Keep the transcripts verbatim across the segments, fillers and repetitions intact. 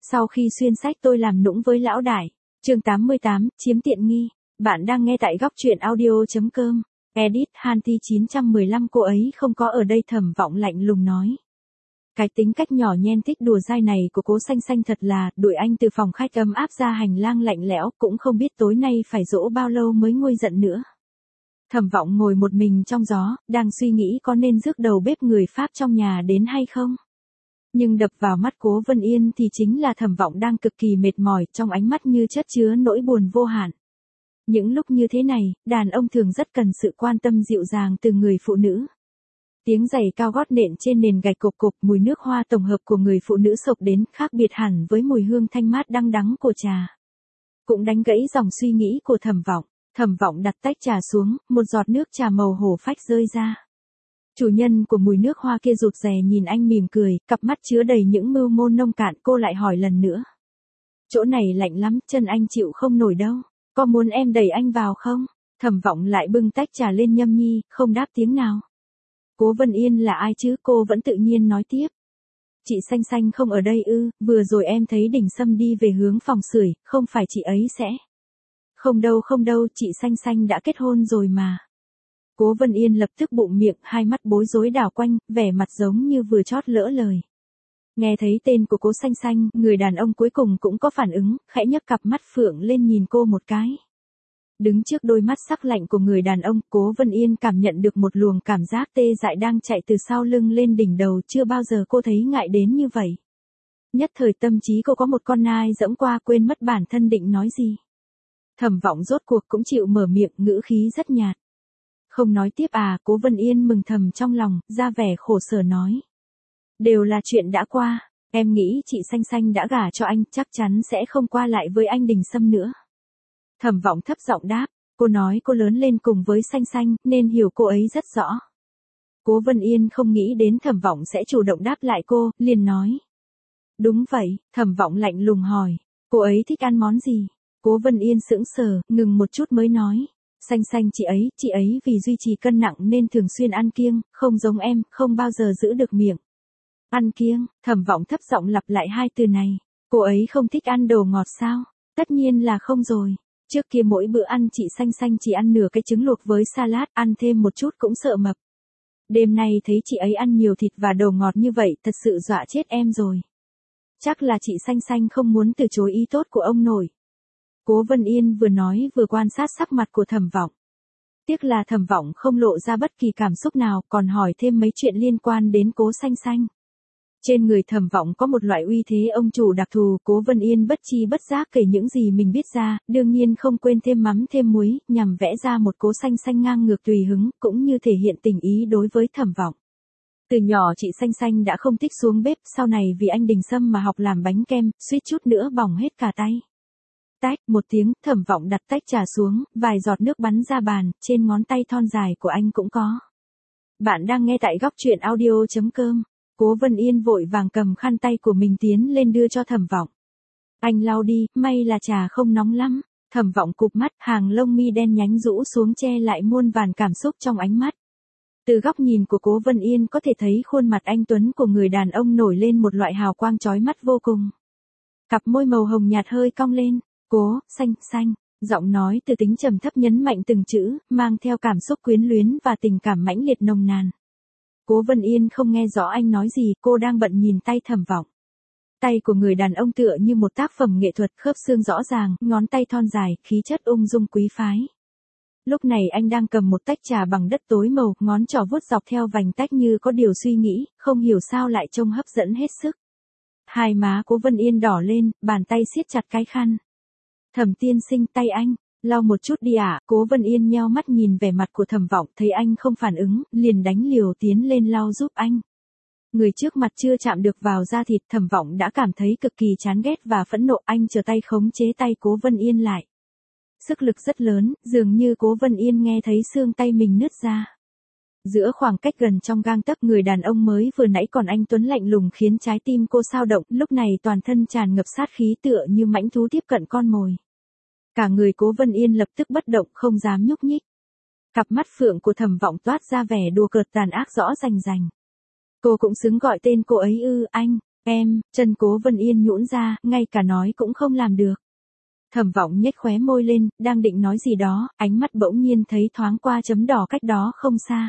Sau khi xuyên sách tôi làm nũng với lão đại. Chương tám mươi tám, chiếm tiện nghi. Bạn đang nghe tại góc truyện audio.com. Edit Hanti chín một lăm. Cô ấy không có ở đây, Thẩm Vọng lạnh lùng nói. Cái tính cách nhỏ nhen thích đùa dai này của Cố Xanh Xanh thật là, đuổi anh từ phòng khách ấm áp ra hành lang lạnh lẽo, cũng không biết tối nay phải dỗ bao lâu mới nguôi giận nữa. Thẩm Vọng ngồi một mình trong gió, đang suy nghĩ có nên rước đầu bếp người Pháp trong nhà đến hay không. Nhưng đập vào mắt Cố Vân Yên thì chính là Thẩm Vọng đang cực kỳ mệt mỏi, trong ánh mắt như chất chứa nỗi buồn vô hạn. Những lúc như thế này, đàn ông thường rất cần sự quan tâm dịu dàng từ người phụ nữ. Tiếng giày cao gót nện trên nền gạch cộp cộp, mùi nước hoa tổng hợp của người phụ nữ xộc đến, khác biệt hẳn với mùi hương thanh mát đắng đắng của trà. Cũng đánh gãy dòng suy nghĩ của Thẩm Vọng. Thẩm Vọng đặt tách trà xuống, một giọt nước trà màu hổ phách rơi ra. Chủ nhân của mùi nước hoa kia rụt rè nhìn anh mỉm cười, cặp mắt chứa đầy những mưu mô nông cạn. Cô lại hỏi lần nữa. Chỗ này lạnh lắm, chân anh chịu không nổi đâu. Có muốn em đẩy anh vào không? Thẩm Vọng lại bưng tách trà lên nhâm nhi, không đáp tiếng nào. Cố Vân Yên là ai chứ? Cô vẫn tự nhiên nói tiếp. Chị Xanh Xanh không ở đây ư? Vừa rồi em thấy Đình Sâm đi về hướng phòng sưởi, không phải chị ấy sẽ... Không đâu không đâu, chị Xanh Xanh đã kết hôn rồi mà. Cố Vân Yên lập tức bụng miệng, hai mắt bối rối đảo quanh, vẻ mặt giống như vừa chót lỡ lời. Nghe thấy tên của Cố Xanh Xanh, người đàn ông cuối cùng cũng có phản ứng, khẽ nhấc cặp mắt phượng lên nhìn cô một cái. Đứng trước đôi mắt sắc lạnh của người đàn ông, Cố Vân Yên cảm nhận được một luồng cảm giác tê dại đang chạy từ sau lưng lên đỉnh đầu, chưa bao giờ cô thấy ngại đến như vậy. Nhất thời tâm trí cô có một con nai dẫm qua, quên mất bản thân định nói gì. Thẩm Vọng rốt cuộc cũng chịu mở miệng, ngữ khí rất nhạt. Không nói tiếp à? Cố Vân Yên mừng thầm trong lòng, ra vẻ khổ sở nói. Đều là chuyện đã qua, em nghĩ chị Xanh Xanh đã gả cho anh, chắc chắn sẽ không qua lại với anh Đình Sâm nữa. Thẩm Vọng thấp giọng đáp, cô nói cô lớn lên cùng với Xanh Xanh, nên hiểu cô ấy rất rõ. Cố Vân Yên không nghĩ đến Thẩm Vọng sẽ chủ động đáp lại cô, liền nói. Đúng vậy. Thẩm Vọng lạnh lùng hỏi, cô ấy thích ăn món gì? Cố Vân Yên sững sờ, ngừng một chút mới nói. Xanh Xanh chị ấy, chị ấy vì duy trì cân nặng nên thường xuyên ăn kiêng, không giống em, không bao giờ giữ được miệng. Ăn kiêng? Thẩm Vọng thấp giọng lặp lại hai từ này. Cô ấy không thích ăn đồ ngọt sao? Tất nhiên là không rồi. Trước kia mỗi bữa ăn chị Xanh Xanh chỉ ăn nửa cái trứng luộc với salad, ăn thêm một chút cũng sợ mập. Đêm nay thấy chị ấy ăn nhiều thịt và đồ ngọt như vậy, thật sự dọa chết em rồi. Chắc là chị Xanh Xanh không muốn từ chối ý tốt của ông nội. Cố Vân Yên vừa nói vừa quan sát sắc mặt của Thẩm Vọng. Tiếc là Thẩm Vọng không lộ ra bất kỳ cảm xúc nào, còn hỏi thêm mấy chuyện liên quan đến Cố Xanh Xanh. Trên người Thẩm Vọng có một loại uy thế ông chủ đặc thù, Cố Vân Yên bất chi bất giác kể những gì mình biết ra, đương nhiên không quên thêm mắm thêm muối, nhằm vẽ ra một Cố Xanh Xanh ngang ngược tùy hứng, cũng như thể hiện tình ý đối với Thẩm Vọng. Từ nhỏ chị Xanh Xanh đã không thích xuống bếp, sau này vì anh Đình Sâm mà học làm bánh kem, suýt chút nữa bỏng hết cả tay. Tách một tiếng, Thẩm Vọng đặt tách trà xuống, vài giọt nước bắn ra bàn, trên ngón tay thon dài của anh cũng có. Bạn đang nghe tại góc truyện audio.com. Cố Vân Yên vội vàng cầm khăn tay của mình tiến lên đưa cho Thẩm Vọng. Anh lau đi, may là trà không nóng lắm. Thẩm Vọng cụp mắt, hàng lông mi đen nhánh rũ xuống che lại muôn vàn cảm xúc trong ánh mắt. Từ góc nhìn của Cố Vân Yên có thể thấy khuôn mặt anh tuấn của người đàn ông nổi lên một loại hào quang chói mắt vô cùng. Cặp môi màu hồng nhạt hơi cong lên. Cố Xanh Xanh, giọng nói từ tính trầm thấp nhấn mạnh từng chữ, mang theo cảm xúc quyến luyến và tình cảm mãnh liệt nồng nàn. Cố Vân Yên không nghe rõ anh nói gì, cô đang bận nhìn tay Thẩm Vọng. Tay của người đàn ông tựa như một tác phẩm nghệ thuật, khớp xương rõ ràng, ngón tay thon dài, khí chất ung dung quý phái. Lúc này anh đang cầm một tách trà bằng đất tối màu, ngón trỏ vuốt dọc theo vành tách như có điều suy nghĩ, không hiểu sao lại trông hấp dẫn hết sức. Hai má Cố Vân Yên đỏ lên, bàn tay siết chặt cái khăn. Thẩm tiên sinh, tay anh, lau một chút đi ạ. À? Cố Vân Yên nheo mắt nhìn vẻ mặt của Thẩm Vọng, thấy anh không phản ứng, liền đánh liều tiến lên lau giúp anh. Người trước mặt chưa chạm được vào da thịt, Thẩm Vọng đã cảm thấy cực kỳ chán ghét và phẫn nộ, anh trở tay khống chế tay Cố Vân Yên lại. Sức lực rất lớn, dường như Cố Vân Yên nghe thấy xương tay mình nứt ra. Giữa khoảng cách gần trong gang tấc, người đàn ông mới vừa nãy còn anh tuấn lạnh lùng khiến trái tim cô xao động, lúc này toàn thân tràn ngập sát khí tựa như mãnh thú tiếp cận con mồi. Cả người Cố Vân Yên lập tức bất động, không dám nhúc nhích. Cặp mắt phượng của Thẩm Vọng toát ra vẻ đùa cợt tàn ác rõ rành rành. Cô cũng xứng gọi tên cô ấy ư? Anh, em, chân Cố Vân Yên nhũn ra, ngay cả nói cũng không làm được. Thẩm Vọng nhếch khóe môi lên, đang định nói gì đó, ánh mắt bỗng nhiên thấy thoáng qua chấm đỏ cách đó không xa.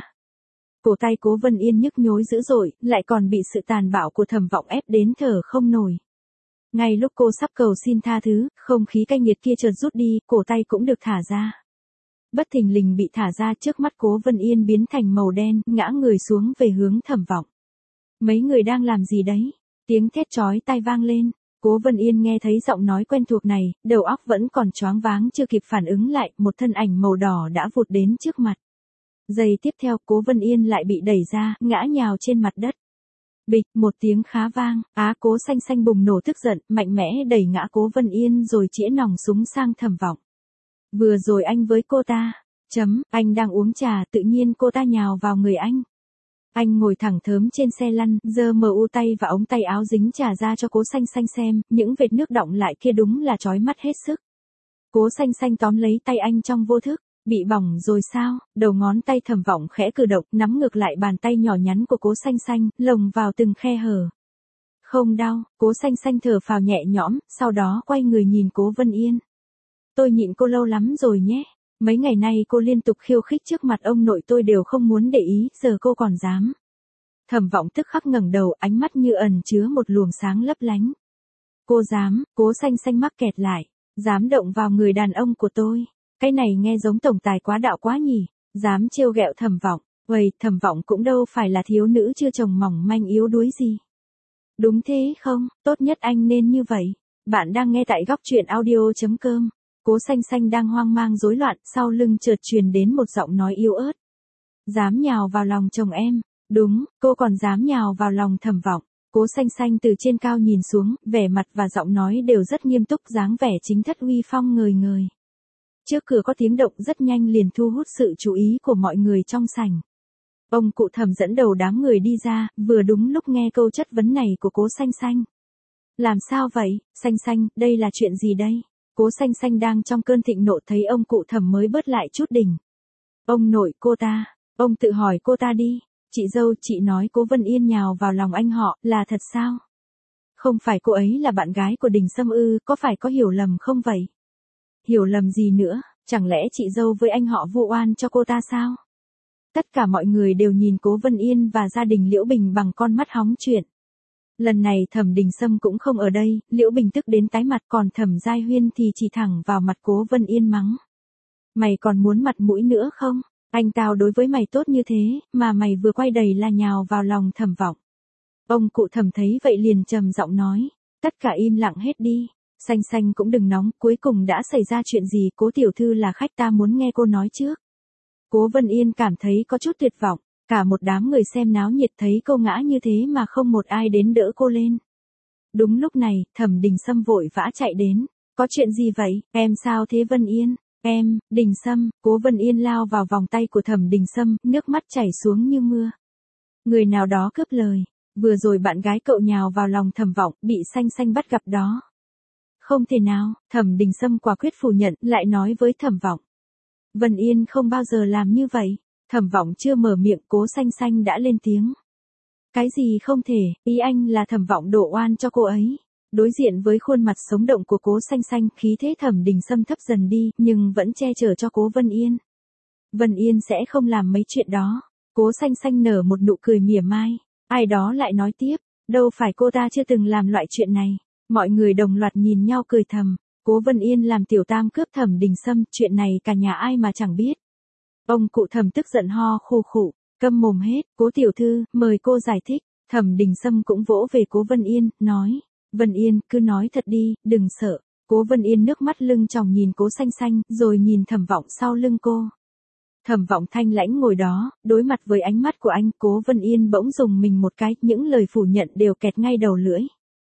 Cổ tay Cố Vân Yên nhức nhối dữ dội, lại còn bị sự tàn bạo của Thẩm Vọng ép đến thở không nổi. Ngay lúc cô sắp cầu xin tha thứ, không khí cay nghiệt kia chợt rút đi, cổ tay cũng được thả ra. Bất thình lình bị thả ra, trước mắt Cố Vân Yên biến thành màu đen, ngã người xuống về hướng Thẩm Vọng. Mấy người đang làm gì đấy? Tiếng thét chói tai vang lên. Cố Vân Yên nghe thấy giọng nói quen thuộc này, đầu óc vẫn còn choáng váng chưa kịp phản ứng lại, một thân ảnh màu đỏ đã vụt đến trước mặt. Giây tiếp theo Cố Vân Yên lại bị đẩy ra, ngã nhào trên mặt đất. Bịch, một tiếng khá vang, Á Cố Xanh Xanh bùng nổ tức giận, mạnh mẽ đẩy ngã Cố Vân Yên rồi chĩa nòng súng sang Thẩm Vọng. Vừa rồi anh với cô ta, chấm, anh đang uống trà, tự nhiên cô ta nhào vào người anh. Anh ngồi thẳng thớm trên xe lăn, giơ mờ u tay và ống tay áo dính trà ra cho Cố Xanh Xanh xem, những vệt nước đọng lại kia đúng là chói mắt hết sức. Cố Xanh Xanh tóm lấy tay anh trong vô thức, bị bỏng rồi sao? Đầu ngón tay Thẩm Vọng khẽ cử động, nắm ngược lại bàn tay nhỏ nhắn của Cố Xanh Xanh, lồng vào từng khe hở. Không đau, Cố Xanh Xanh thở phào nhẹ nhõm, sau đó quay người nhìn Cố Vân Yên. Tôi nhịn cô lâu lắm rồi nhé. Mấy ngày nay cô liên tục khiêu khích trước mặt ông nội tôi đều không muốn để ý, giờ cô còn dám. Thẩm Vọng tức khắc ngẩng đầu, ánh mắt như ẩn chứa một luồng sáng lấp lánh. Cô dám? Cố Xanh Xanh mắc kẹt lại. Dám động vào người đàn ông của tôi. Cái này nghe giống tổng tài quá đạo quá nhỉ. Dám trêu ghẹo Thẩm Vọng. Uầy, Thẩm Vọng cũng đâu phải là thiếu nữ chưa chồng mỏng manh yếu đuối gì. Đúng thế không? Tốt nhất anh nên như vậy. Bạn đang nghe tại góc truyện audio chấm com. Cố Xanh Xanh đang hoang mang rối loạn, sau lưng chợt truyền đến một giọng nói yếu ớt. Dám nhào vào lòng chồng em. Đúng, cô còn dám nhào vào lòng Thẩm Vọng. Cố Xanh Xanh từ trên cao nhìn xuống, vẻ mặt và giọng nói đều rất nghiêm túc, dáng vẻ chính thất uy phong ngời ngời. Trước cửa có tiếng động rất nhanh liền thu hút sự chú ý của mọi người trong sảnh. Ông cụ Thẩm dẫn đầu đám người đi ra, vừa đúng lúc nghe câu chất vấn này của Cố Xanh Xanh. Làm sao vậy, Xanh Xanh, đây là chuyện gì đây? Cố Xanh Xanh đang trong cơn thịnh nộ thấy ông cụ Thẩm mới bớt lại chút đỉnh. Ông nội cô ta, ông tự hỏi cô ta đi, chị dâu chị nói Cố Vân Yên nhào vào lòng anh họ, là thật sao? Không phải cô ấy là bạn gái của Đình Sâm ư, có phải có hiểu lầm không vậy? Hiểu lầm gì nữa, chẳng lẽ chị dâu với anh họ vu oan cho cô ta sao? Tất cả mọi người đều nhìn Cố Vân Yên và gia đình Liễu Bình bằng con mắt hóng chuyện. Lần này Thẩm Đình Sâm cũng không ở đây, Liễu Bình tức đến tái mặt, còn Thẩm Giai Huyên thì chỉ thẳng vào mặt Cố Vân Yên mắng. Mày còn muốn mặt mũi nữa không? Anh tao đối với mày tốt như thế, mà mày vừa quay đầy là nhào vào lòng Thẩm Vọng. Ông cụ Thẩm thấy vậy liền trầm giọng nói, tất cả im lặng hết đi. Xanh Xanh cũng đừng nóng, cuối cùng đã xảy ra chuyện gì? Cố tiểu thư là khách, ta muốn nghe cô nói trước. Cố Vân Yên cảm thấy có chút tuyệt vọng. Cả một đám người xem náo nhiệt thấy cô ngã như thế mà không một ai đến đỡ cô lên. Đúng lúc này, Thẩm Đình Sâm vội vã chạy đến. Có chuyện gì vậy, em sao thế Vân Yên? Em, Đình Sâm. Cố Vân Yên lao vào vòng tay của Thẩm Đình Sâm, nước mắt chảy xuống như mưa. Người nào đó cướp lời. Vừa rồi bạn gái cậu nhào vào lòng Thẩm Vọng, bị Xanh Xanh bắt gặp đó. Không thể nào, Thẩm Đình Sâm quả quyết phủ nhận, lại nói với Thẩm Vọng. Vân Yên không bao giờ làm như vậy. Thẩm Vọng chưa mở miệng, Cố Xanh Xanh đã lên tiếng. Cái gì không thể, ý anh là Thẩm Vọng đổ oan cho cô ấy. Đối diện với khuôn mặt sống động của Cố Xanh Xanh, khí thế Thẩm Đình Sâm thấp dần đi, nhưng vẫn che chở cho Cố Vân Yên. Vân Yên sẽ không làm mấy chuyện đó. Cố Xanh Xanh nở một nụ cười mỉa mai. Ai đó lại nói tiếp, đâu phải cô ta chưa từng làm loại chuyện này. Mọi người đồng loạt nhìn nhau cười thầm. Cố Vân Yên làm tiểu tam cướp Thẩm Đình Sâm, chuyện này cả nhà ai mà chẳng biết. Ông cụ Thẩm tức giận ho khô khụ, câm mồm hết. Cố tiểu thư, mời cô giải thích. Thẩm Đình Sâm cũng vỗ về Cố Vân Yên, nói, Vân Yên, cứ nói thật đi, đừng sợ. Cố Vân Yên nước mắt lưng tròng nhìn Cố Xanh Xanh, rồi nhìn Thẩm Vọng sau lưng cô. Thẩm Vọng thanh lãnh ngồi đó, đối mặt với ánh mắt của anh, Cố Vân Yên bỗng dùng mình một cái, những lời phủ nhận đều kẹt ngay đầu lưỡi.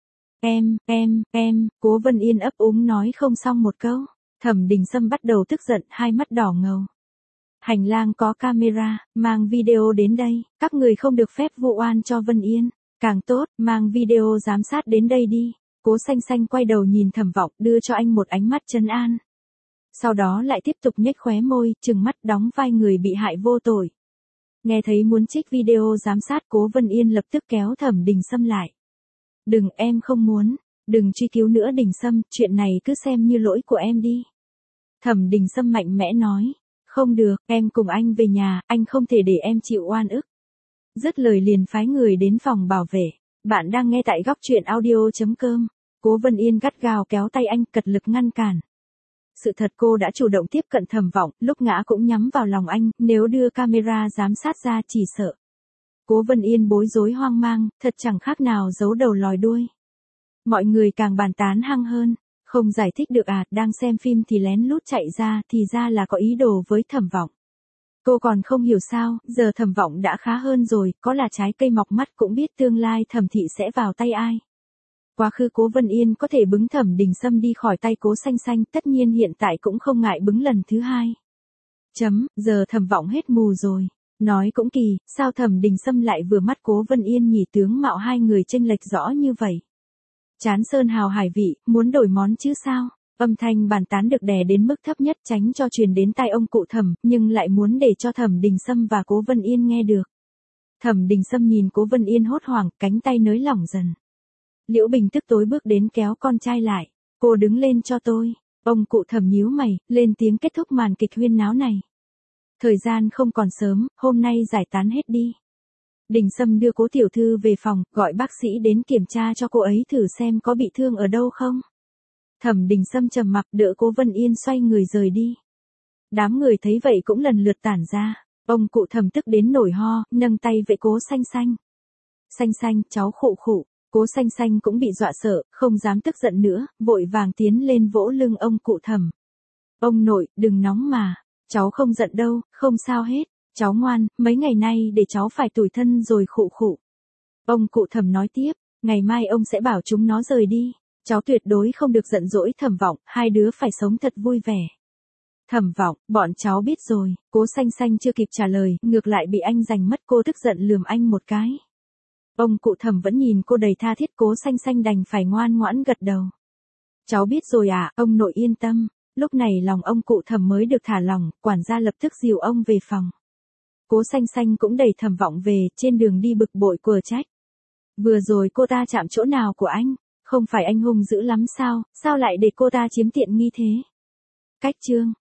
Em, em, em, Cố Vân Yên ấp úng nói không xong một câu. Thẩm Đình Sâm bắt đầu tức giận, hai mắt đỏ ngầu. Hành lang có camera, mang video đến đây, các người không được phép vu oan cho Vân Yên. Càng tốt, mang video giám sát đến đây đi. Cố Xanh Xanh quay đầu nhìn Thẩm Vọng, đưa cho anh một ánh mắt trấn an. Sau đó lại tiếp tục nhếch khóe môi, trừng mắt đóng vai người bị hại vô tội. Nghe thấy muốn trích video giám sát, Cố Vân Yên lập tức kéo Thẩm Đình Sâm lại. Đừng, em không muốn. Đừng truy cứu nữa Đình Sâm, chuyện này cứ xem như lỗi của em đi. Thẩm Đình Sâm mạnh mẽ nói. Không được, em cùng anh về nhà, anh không thể để em chịu oan ức. Dứt lời liền phái người đến phòng bảo vệ. Bạn đang nghe tại góc truyện audio.com. Cố Vân Yên gắt gao kéo tay anh, cật lực ngăn cản. Sự thật cô đã chủ động tiếp cận Thẩm Vọng, lúc ngã cũng nhắm vào lòng anh, nếu đưa camera giám sát ra chỉ sợ. Cố Vân Yên bối rối hoang mang, thật chẳng khác nào giấu đầu lòi đuôi. Mọi người càng bàn tán hăng hơn, không giải thích được à, đang xem phim thì lén lút chạy ra, thì ra là có ý đồ với Thẩm Vọng. Cô còn không hiểu sao, giờ Thẩm Vọng đã khá hơn rồi, có là trái cây mọc mắt cũng biết tương lai Thẩm thị sẽ vào tay ai. Quá khứ Cố Vân Yên có thể bứng Thẩm Đình Sâm đi khỏi tay Cố Xanh Xanh, tất nhiên hiện tại cũng không ngại bứng lần thứ hai. Chấm, giờ Thẩm Vọng hết mù rồi. Nói cũng kỳ, sao Thẩm Đình Sâm lại vừa mắt Cố Vân Yên nhỉ, tướng mạo hai người chênh lệch rõ như vậy. Chán sơn hào hải vị, muốn đổi món chứ sao? Âm thanh bàn tán được đè đến mức thấp nhất tránh cho truyền đến tai ông cụ Thẩm, nhưng lại muốn để cho Thẩm Đình Sâm và Cố Vân Yên nghe được. Thẩm Đình Sâm nhìn Cố Vân Yên hốt hoảng, cánh tay nới lỏng dần. Liễu Bình tức tối bước đến kéo con trai lại. Cô đứng lên cho tôi. Ông cụ Thẩm nhíu mày, lên tiếng kết thúc màn kịch huyên náo này. Thời gian không còn sớm, hôm nay giải tán hết đi. Đình Sâm đưa Cố tiểu thư về phòng, gọi bác sĩ đến kiểm tra cho cô ấy thử xem có bị thương ở đâu không. Thẩm Đình Sâm trầm mặc đỡ Cố Vân Yên xoay người rời đi. Đám người thấy vậy cũng lần lượt tản ra. Ông cụ Thẩm tức đến nổi ho, nâng tay vẫy Cố Xanh Xanh. Xanh Xanh, cháu khụ khụ. Cố Xanh Xanh cũng bị dọa sợ, không dám tức giận nữa, vội vàng tiến lên vỗ lưng ông cụ Thẩm. Ông nội, đừng nóng mà. Cháu không giận đâu, không sao hết. Cháu ngoan, mấy ngày nay để cháu phải tủi thân rồi khụ khụ. Ông cụ Thẩm nói tiếp, ngày mai ông sẽ bảo chúng nó rời đi. Cháu tuyệt đối không được giận dỗi Thẩm Vọng, hai đứa phải sống thật vui vẻ. Thẩm Vọng, bọn cháu biết rồi. Cố Xanh Xanh chưa kịp trả lời, ngược lại bị anh giành mất, cô tức giận lườm anh một cái. Ông cụ Thẩm vẫn nhìn cô đầy tha thiết, Cố Xanh Xanh đành phải ngoan ngoãn gật đầu. Cháu biết rồi à, ông nội yên tâm. Lúc này lòng ông cụ Thẩm mới được thả lòng, quản gia lập tức dìu ông về phòng. Cố Xanh Xanh cũng đẩy Thẩm Vọng về, trên đường đi bực bội quở trách. Vừa rồi cô ta chạm chỗ nào của anh? Không phải anh hung dữ lắm sao, sao lại để cô ta chiếm tiện nghi thế? Cách chương